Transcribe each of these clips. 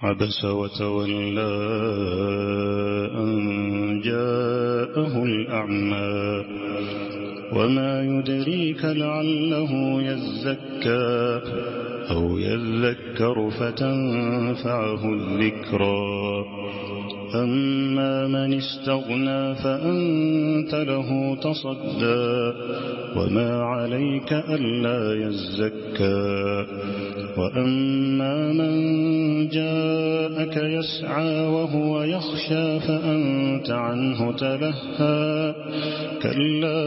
عبس وتولى أن جاءه الأعمى وما يدريك لعله يزكى أو يذكر فتنفعه الذكرى أما من استغنى فأنت له تصدى وما عليك ألا يزكى وأما من جاءك يسعى وهو يخشى فأنت عنه تلهى كلا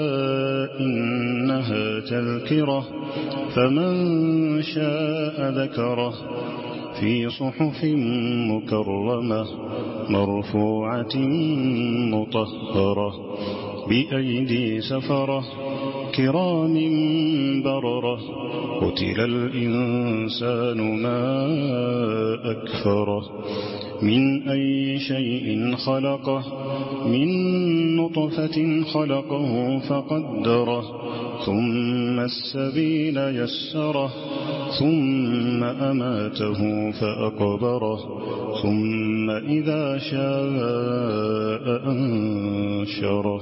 إنها تذكرة فمن شاء ذكره في صحف مكرمة مرفوعة مطهرة بأيدي سفرة كرام بررة قتل الإنسان ما أكفره من أي شيء خلقه من نطفة خلقه فقدره ثم السبيل يسره ثم أماته فأقبره ثم إذا شاء أنشره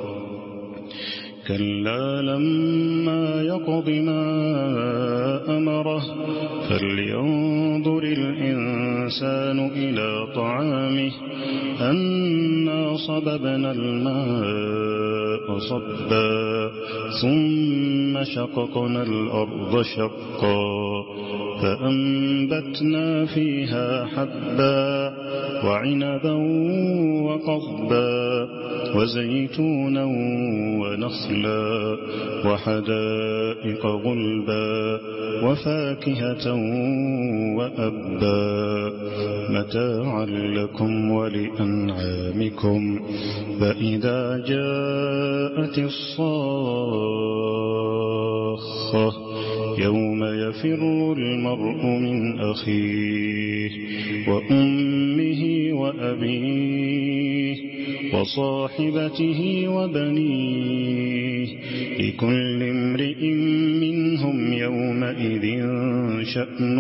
كلا لما يقض ما أمره فلينظر الإنسان إلى طعامه أنا صببنا الماء صبا ثم شققنا الأرض شقا فأنبتنا فيها حبا وعنبا وقضبا وزيتونا ونخلا وحدائق غلبا وفاكهة وأبا متاعا لكم ولأنعامكم فإذا جاءت الصاخة يوم يفر المرء من أخيه وأمه وأبيه وصاحبته وبنيه لكل امرئ منهم يومئذ شأن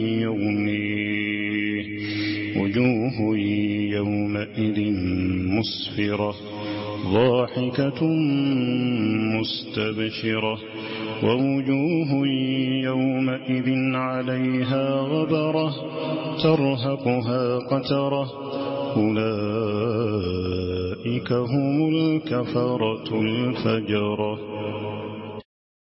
يغنيه وجوه يومئذ مسفرة ضاحكة مستبشرة ووجوه يومئذ عليها غبرة ترهقها قترة أولئك هم الكفرة الفجرة.